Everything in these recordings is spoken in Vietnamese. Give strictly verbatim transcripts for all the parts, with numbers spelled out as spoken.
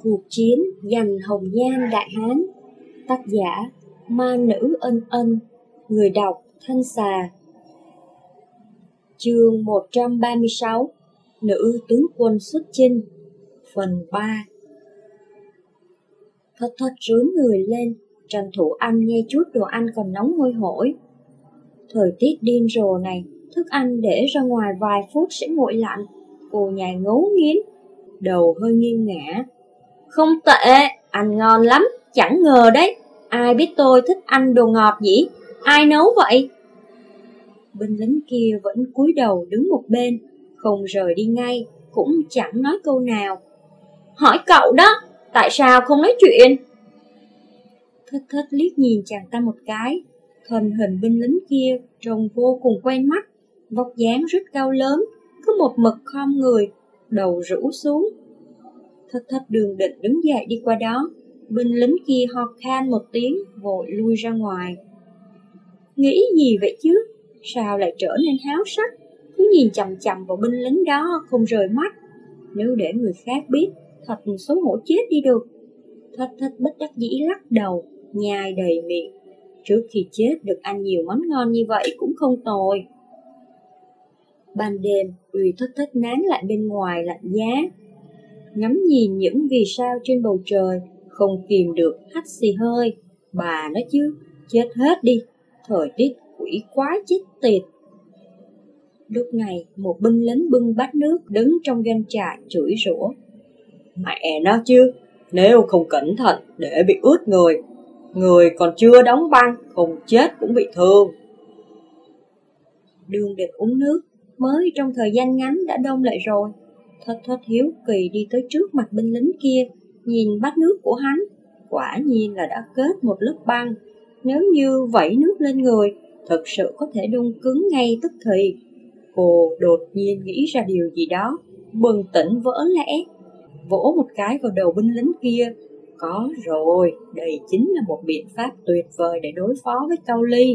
Cuộc chiến giành hồng nhan đại hán. Tác giả Ma Nữ Ân Ân. Người đọc Thanh Xà. Chương một trăm ba mươi sáu. Nữ tướng quân xuất chinh. Phần ba. Thất Thất rướn người lên, tranh thủ ăn nghe chút đồ ăn còn nóng hôi hổi. Thời tiết điên rồ này, thức ăn để ra ngoài vài phút sẽ nguội lạnh. Cô nhai ngấu nghiến, đầu hơi nghiêng ngả. Không tệ, ăn ngon lắm, chẳng ngờ đấy. Ai biết tôi thích ăn đồ ngọt nhỉ? Ai nấu vậy? Binh lính kia vẫn cúi đầu đứng một bên, không rời đi ngay, cũng chẳng nói câu nào. Hỏi cậu đó, tại sao không nói chuyện? Thất Thất liếc nhìn chàng ta một cái. Thân hình binh lính kia trông vô cùng quen mắt, vóc dáng rất cao lớn, cứ một mực khom người, đầu rũ xuống. Thất Thất đường định đứng dậy đi qua đó, binh lính kia ho khan một tiếng, vội lui ra ngoài. Nghĩ gì vậy chứ? Sao lại trở nên háo sắc, cứ nhìn chằm chằm vào binh lính đó không rời mắt. Nếu để người khác biết, thật xấu hổ chết đi được. Thất Thất bất đắc dĩ lắc đầu, nhai đầy miệng. Trước khi chết được ăn nhiều món ngon như vậy cũng không tồi. Ban đêm, Uy Thất Thất nán lại bên ngoài lạnh giá, ngắm nhìn những vì sao trên bầu trời, không kìm được hắt xì hơi. Bà nói chứ, chết hết đi, thời tiết quỷ quái chết tiệt. Lúc này, một binh lính bưng bát nước đứng trong doanh trại chửi rủa. Mẹ nó chứ, nếu không cẩn thận để bị ướt người, người còn chưa đóng băng, không chết cũng bị thương. Đường Địch uống nước, mới trong thời gian ngắn đã đông lại rồi. Thất Thất hiếu kỳ đi tới trước mặt binh lính kia, nhìn bát nước của hắn, quả nhiên là đã kết một lớp băng. Nếu như vẩy nước lên người, thực sự có thể đông cứng ngay tức thì. Cô đột nhiên nghĩ ra điều gì đó, bừng tỉnh vỡ lẽ, vỗ một cái vào đầu binh lính kia. Có rồi, đây chính là một biện pháp tuyệt vời để đối phó với Cao Ly.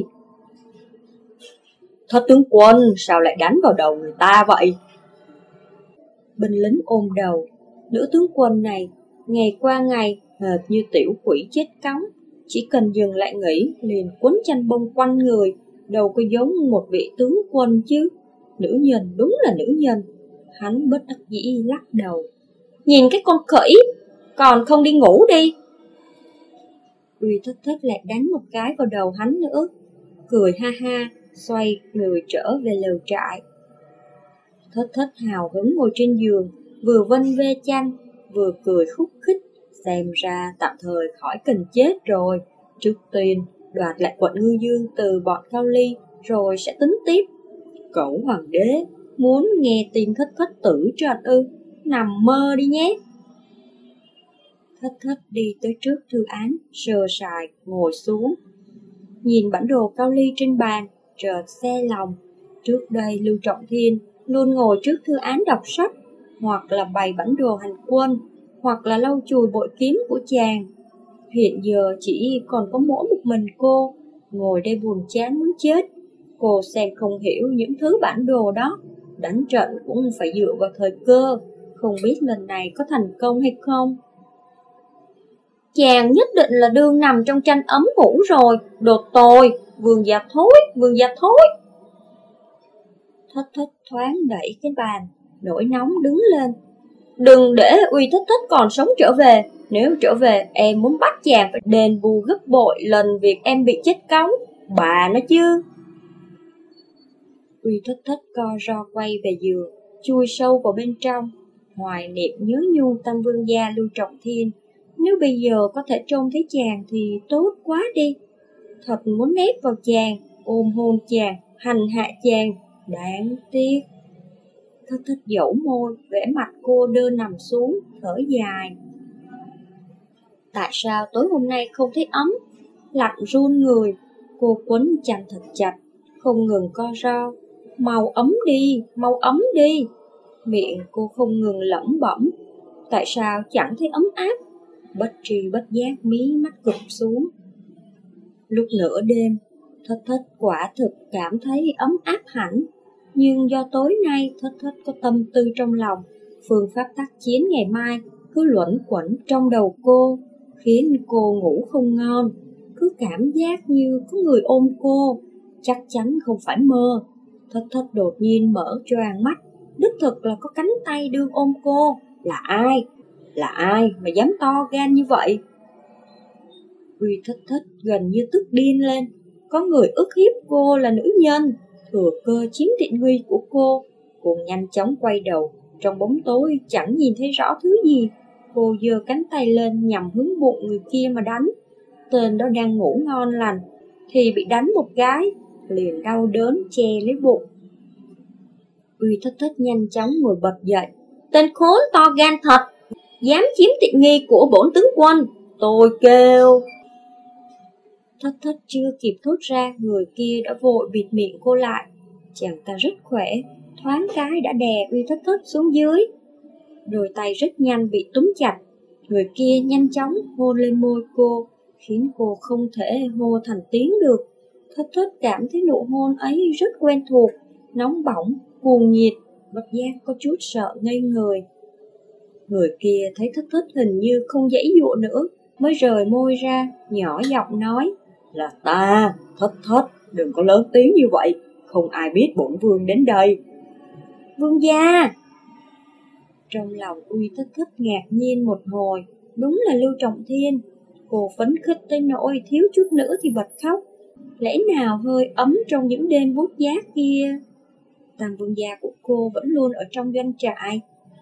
Thất tướng quân, sao lại đánh vào đầu người ta vậy? Binh lính ôm đầu. Nữ tướng quân này, ngày qua ngày, hệt như tiểu quỷ chết cóng. Chỉ cần dừng lại nghỉ, liền quấn chanh bông quanh người, đâu có giống một vị tướng quân chứ. Nữ nhân đúng là nữ nhân. Hắn bất đắc dĩ lắc đầu. Nhìn cái con khỉ, còn không đi ngủ đi. Uy Thất Thất lại đánh một cái vào đầu hắn nữa, cười ha ha, xoay người trở về lều trại. Thất Thất hào hứng ngồi trên giường, vừa vân vê chanh, vừa cười khúc khích. Xem ra tạm thời khỏi cần chết rồi. Trước tiên đoạt lại quận Ngư Dương từ bọn Cao Ly, rồi sẽ tính tiếp. Cẩu hoàng đế muốn nghe tin Thất Thất tử trận ư? Nằm mơ đi nhé. Thất Thất đi tới trước thư án, sờ sài, ngồi xuống. Nhìn bản đồ Cao Ly trên bàn, chợt xe lòng. Trước đây Lưu Trọng Thiên luôn ngồi trước thư án đọc sách, hoặc là bày bản đồ hành quân, hoặc là lau chùi bội kiếm của chàng. Hiện giờ chỉ còn có mỗi một mình cô, ngồi đây buồn chán muốn chết. Cô xem không hiểu những thứ bản đồ đó, đánh trận cũng phải dựa vào thời cơ, không biết lần này có thành công hay không. Chàng nhất định là đương nằm trong tranh ấm ngủ rồi, đồ tồi, vườn già thối, vườn già thối. Thất Thất thoáng đẩy cái bàn, nổi nóng đứng lên. Đừng để Uy Thất Thất còn sống trở về, nếu trở về em muốn bắt chàng phải đền bù gấp bội lần việc em bị chết cóng. Bà nói chứ. Uy Thất Thất co ro quay về giường, chui sâu vào bên trong, hoài niệm nhớ nhung Tam Vương gia Lưu Trọng Thiên. Nếu bây giờ có thể trông thấy chàng thì tốt quá đi. Thật muốn nép vào chàng, ôm hôn chàng, hành hạ chàng. Đáng tiếc. Thất Thất dẫu môi, vẻ mặt cô đơn nằm xuống, thở dài. Tại sao tối hôm nay không thấy ấm? Lạnh run người, cô quấn chăn thật chặt, không ngừng co ro. Mau ấm đi, mau ấm đi. Miệng cô không ngừng lẩm bẩm. Tại sao chẳng thấy ấm áp? Bất tri bất giác mí mắt cụp xuống. Lúc nửa đêm, Thất Thất quả thực cảm thấy ấm áp hẳn. Nhưng do tối nay Thất Thất có tâm tư trong lòng, phương pháp tác chiến ngày mai cứ luẩn quẩn trong đầu cô, khiến cô ngủ không ngon, cứ cảm giác như có người ôm cô, chắc chắn không phải mơ. Thất Thất đột nhiên mở choàng mắt, đích thực là có cánh tay đương ôm cô. Là ai? Là ai mà dám to gan như vậy? Uy Thất Thất gần như tức điên lên. Có người ức hiếp cô là nữ nhân, thừa cơ chiếm tiện nghi của cô. Cô nhanh chóng quay đầu, trong bóng tối chẳng nhìn thấy rõ thứ gì. Cô giơ cánh tay lên nhằm hướng bụng người kia mà đánh. Tên đó đang ngủ ngon lành, thì bị đánh một cái, liền đau đớn che lấy bụng. Uy Thất Thất nhanh chóng ngồi bật dậy. Tên khốn to gan thật, dám chiếm tiện nghi của bổn tướng quân, tôi kêu. Thất Thất chưa kịp thốt ra, người kia đã vội bịt miệng cô lại. Chàng ta rất khỏe, thoáng cái đã đè Uy Thất Thất xuống dưới. Đôi tay rất nhanh bị túm chặt, người kia nhanh chóng hôn lên môi cô, khiến cô không thể hô thành tiếng được. Thất Thất cảm thấy nụ hôn ấy rất quen thuộc, nóng bỏng, cuồng nhiệt, bất giác có chút sợ ngây người. Người kia thấy Thất Thất hình như không giãy giụa nữa, mới rời môi ra, nhỏ giọng nói: Là ta, Thất Thất, đừng có lớn tiếng như vậy, không ai biết bổn vương đến đây. Vương gia! Trong lòng Uy Thất Thất ngạc nhiên một hồi, đúng là Lưu Trọng Thiên. Cô phấn khích tới nỗi thiếu chút nữa thì bật khóc. Lẽ nào hơi ấm trong những đêm buốt giá kia? Tam vương gia của cô vẫn luôn ở trong doanh trại.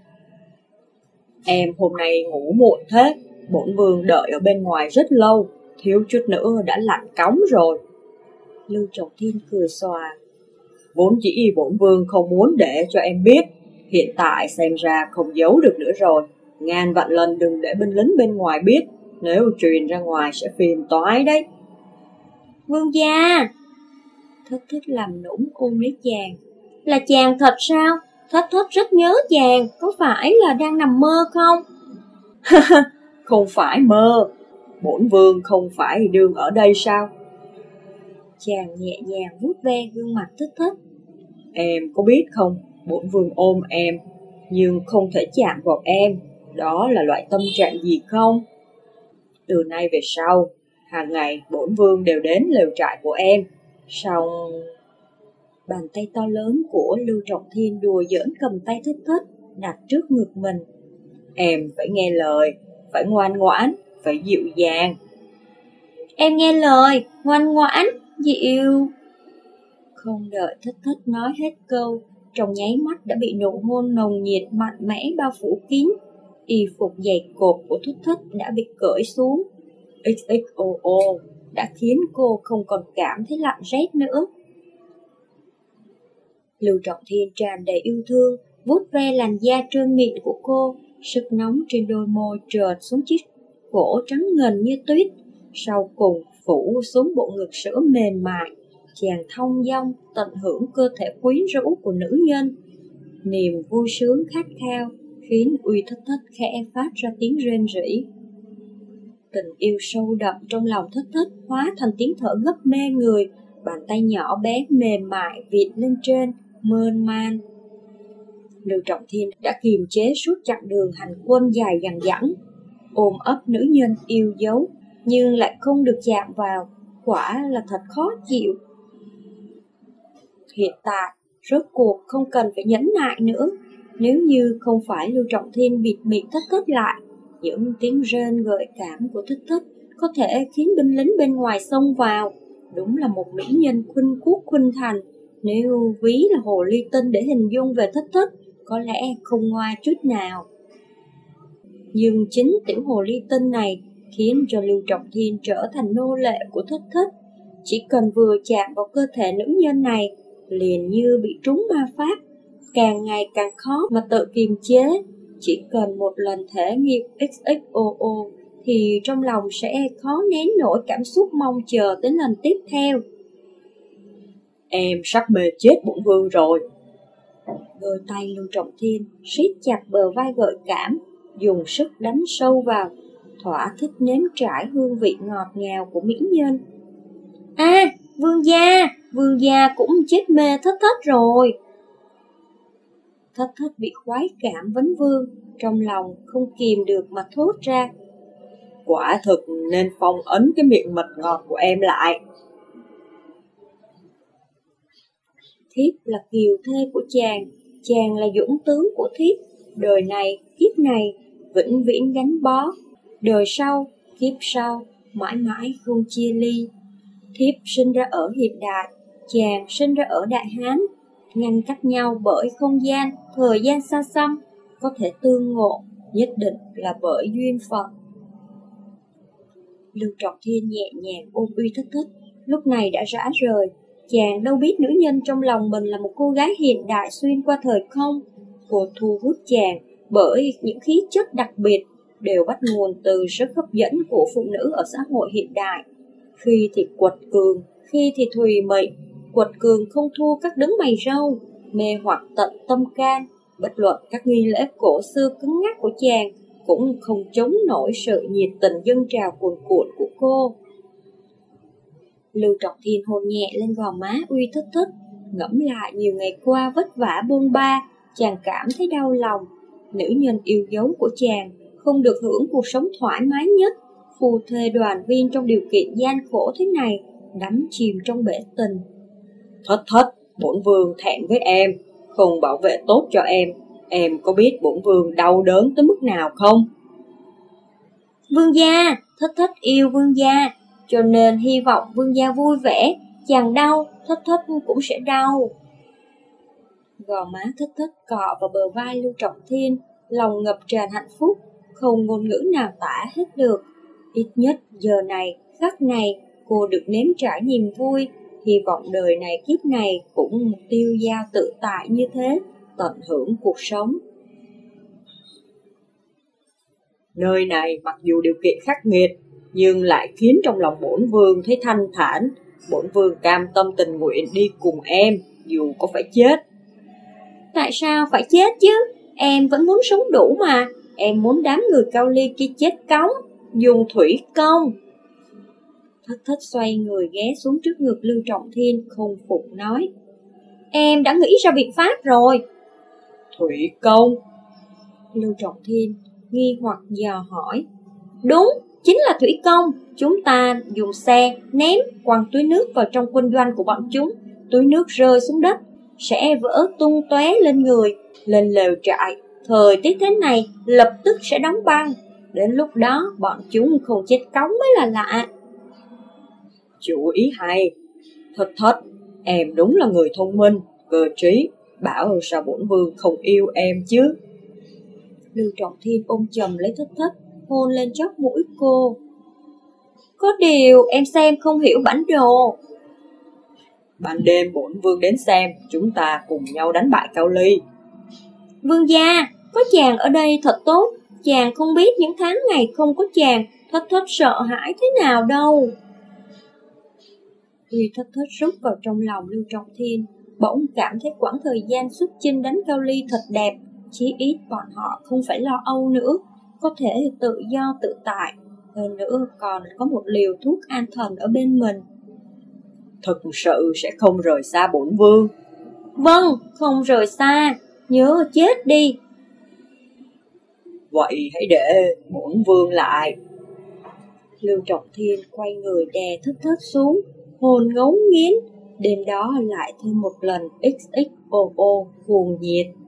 Em hôm nay ngủ muộn thế, bổn vương đợi ở bên ngoài rất lâu, thiếu chút nữa đã lạnh cóng rồi. Lưu Trọng Thiên cười xòa. Vốn chỉ bổn vương không muốn để cho em biết, hiện tại xem ra không giấu được nữa rồi. Ngàn vạn lần đừng để binh lính bên ngoài biết, nếu truyền ra ngoài sẽ phiền toái đấy. Vương gia! Thất Thất làm nũng ôm lấy chàng. Là chàng thật sao? Thất Thất rất nhớ chàng, có phải là đang nằm mơ không? Không phải mơ, bổn vương không phải đương ở đây sao? Chàng nhẹ nhàng vuốt ve gương mặt Thất Thất. Em có biết không, bổn vương ôm em, nhưng không thể chạm vào em, đó là loại tâm trạng gì không? Từ nay về sau, hàng ngày bổn vương đều đến lều trại của em. Xong... Bàn tay to lớn của Lưu Trọng Thiên đùa giỡn cầm tay Thất Thất, đặt trước ngực mình. Em phải nghe lời, phải ngoan ngoãn, phải dịu dàng. Em nghe lời, ngoan ngoãn, dịu. Không đợi Thất Thất nói hết câu, trong nháy mắt đã bị nụ hôn nồng nhiệt mạnh mẽ bao phủ kín. Y phục dày cộp của Thất Thất đã bị cởi xuống. ích ích ô ô đã khiến cô không còn cảm thấy lạnh rét nữa. Lưu Trọng Thiên tràn đầy yêu thương, vuốt ve làn da trơn mịn của cô, sức nóng trên đôi môi trượt xuống chiếc cổ trắng ngần như tuyết, sau cùng phủ xuống bộ ngực sữa mềm mại. Chàng thong dong tận hưởng cơ thể quyến rũ của nữ nhân. Niềm vui sướng khát khao khiến Uy Thất Thất khẽ phát ra tiếng rên rỉ. Tình yêu sâu đậm trong lòng Thất Thất hóa thành tiếng thở gấp mê người, bàn tay nhỏ bé mềm mại vịt lên trên, mơn man. Lưu Trọng Thiên đã kiềm chế suốt chặng đường hành quân dài dằng dẵng, ôm ấp nữ nhân yêu dấu, nhưng lại không được chạm vào, quả là thật khó chịu. Hiện tại, rốt cuộc không cần phải nhẫn nại nữa. Nếu như không phải Lưu Trọng Thiên bịt miệng Thất Thất lại, những tiếng rên gợi cảm của Thất Thất có thể khiến binh lính bên ngoài xông vào. Đúng là một mỹ nhân khuynh quốc khuynh thành. Nếu ví là hồ ly tinh để hình dung về Thất Thất, có lẽ không ngoa chút nào. Nhưng chính tiểu hồ ly tinh này khiến cho Lưu Trọng Thiên trở thành nô lệ của Thất Thất. Chỉ cần vừa chạm vào cơ thể nữ nhân này, liền như bị trúng ma pháp, càng ngày càng khó mà tự kiềm chế. Chỉ cần một lần thể nghiệm ích ích ô ô thì trong lòng sẽ khó nén nổi cảm xúc mong chờ đến lần tiếp theo. Em sắp mê chết bổn vương rồi. Đôi tay Lưu Trọng Thiên siết chặt bờ vai gợi cảm, dùng sức đánh sâu vào, thỏa thích nếm trải hương vị ngọt ngào của mỹ nhân. A, à, vương gia, vương gia cũng chết mê Thất Thất rồi. Thất thất bị khoái cảm vấn vương, trong lòng không kìm được mà thốt ra. Quả thực nên phong ấn cái miệng mật ngọt của em lại. Thiếp là kiều thê của chàng, chàng là dũng tướng của thiếp. Đời này, kiếp này, vĩnh viễn gắn bó. Đời sau, kiếp sau, mãi mãi không chia ly. Thiếp sinh ra ở hiện đại, chàng sinh ra ở Đại Hán, ngăn cách nhau bởi không gian, thời gian xa xăm, có thể tương ngộ, nhất định là bởi duyên phận. Lưu Trọng Thiên nhẹ nhàng ôm uy Thất Thất, lúc này đã rã rời. Chàng đâu biết nữ nhân trong lòng mình là một cô gái hiện đại xuyên qua thời không. Cô thu hút chàng bởi những khí chất đặc biệt, đều bắt nguồn từ sức hấp dẫn của phụ nữ ở xã hội hiện đại. Khi thì quật cường, khi thì thùy mị. Quật cường không thua các đấng mày râu, mê hoặc tận tâm can. Bất luận các nghi lễ cổ xưa cứng ngắc của chàng cũng không chống nổi sự nhiệt tình dâng trào cuồn cuộn của cô. Lưu Trọng Thiên hôn nhẹ lên gò má uy Thất Thất, ngẫm lại nhiều ngày qua vất vả bôn ba, chàng cảm thấy đau lòng. Nữ nhân yêu dấu của chàng không được hưởng cuộc sống thoải mái nhất, phu thê đoàn viên trong điều kiện gian khổ thế này, đắm chìm trong bể tình. Thất Thất, bổn vương thẹn với em, không bảo vệ tốt cho em. Em có biết bổn vương đau đớn tới mức nào không? Vương gia, Thất Thất yêu vương gia, cho nên hy vọng vương gia vui vẻ. Chàng đau, Thất Thất cũng sẽ đau. Gò má Thất Thất cọ vào bờ vai Lưu Trọng Thiên, lòng ngập tràn hạnh phúc, không ngôn ngữ nào tả hết được. Ít nhất giờ này, khắc này, cô được nếm trải niềm vui, hy vọng đời này kiếp này cũng tiêu dao tự tại như thế, tận hưởng cuộc sống. Nơi này mặc dù điều kiện khắc nghiệt, nhưng lại khiến trong lòng bổn vương thấy thanh thản. Bổn vương cam tâm tình nguyện đi cùng em, dù có phải chết. Tại sao phải chết chứ? Em vẫn muốn sống đủ mà. Em muốn đám người Cao Ly kia chết cống, dùng thủy công. Thất Thất xoay người ghé xuống trước ngực Lưu Trọng Thiên, không phục nói. Em đã nghĩ ra biện pháp rồi. Thủy công? Lưu Trọng Thiên nghi hoặc dò hỏi. Đúng, chính là thủy công. Chúng ta dùng xe ném quăng túi nước vào trong quân doanh của bọn chúng. Túi nước rơi xuống đất sẽ vỡ tung tóe lên người, lên lều trại. Thời tiết thế này lập tức sẽ đóng băng. Đến lúc đó bọn chúng không chết cống mới là lạ. Chủ ý hay. Thất Thất, em đúng là người thông minh, cơ trí. Bảo sao bổn vương không yêu em chứ? Lưu Trọng Thiên ôm chầm lấy Thất Thất, hôn lên chóp mũi cô. Có điều em xem không hiểu bản đồ. Ban đêm bổn vương đến xem, chúng ta cùng nhau đánh bại Cao Ly. Vương gia, có chàng ở đây thật tốt. Chàng không biết những tháng ngày không có chàng, Thất Thất sợ hãi thế nào đâu. Tuy Thất Thất rút vào trong lòng Lưu Trọng Thiên, bỗng cảm thấy quãng thời gian xuất chinh đánh Cao Ly thật đẹp. Chí ít bọn họ không phải lo âu nữa, có thể tự do tự tại. Hơn nữa còn có một liều thuốc an thần ở bên mình. Thực sự sẽ không rời xa bổn vương. Vâng, không rời xa, nhớ chết đi. Vậy hãy để bổn vương lại. Lưu Trọng Thiên quay người đè Thất Thất xuống, hồn ngấu nghiến. Đêm đó lại thêm một lần ích ích ô ô cuồng nhiệt.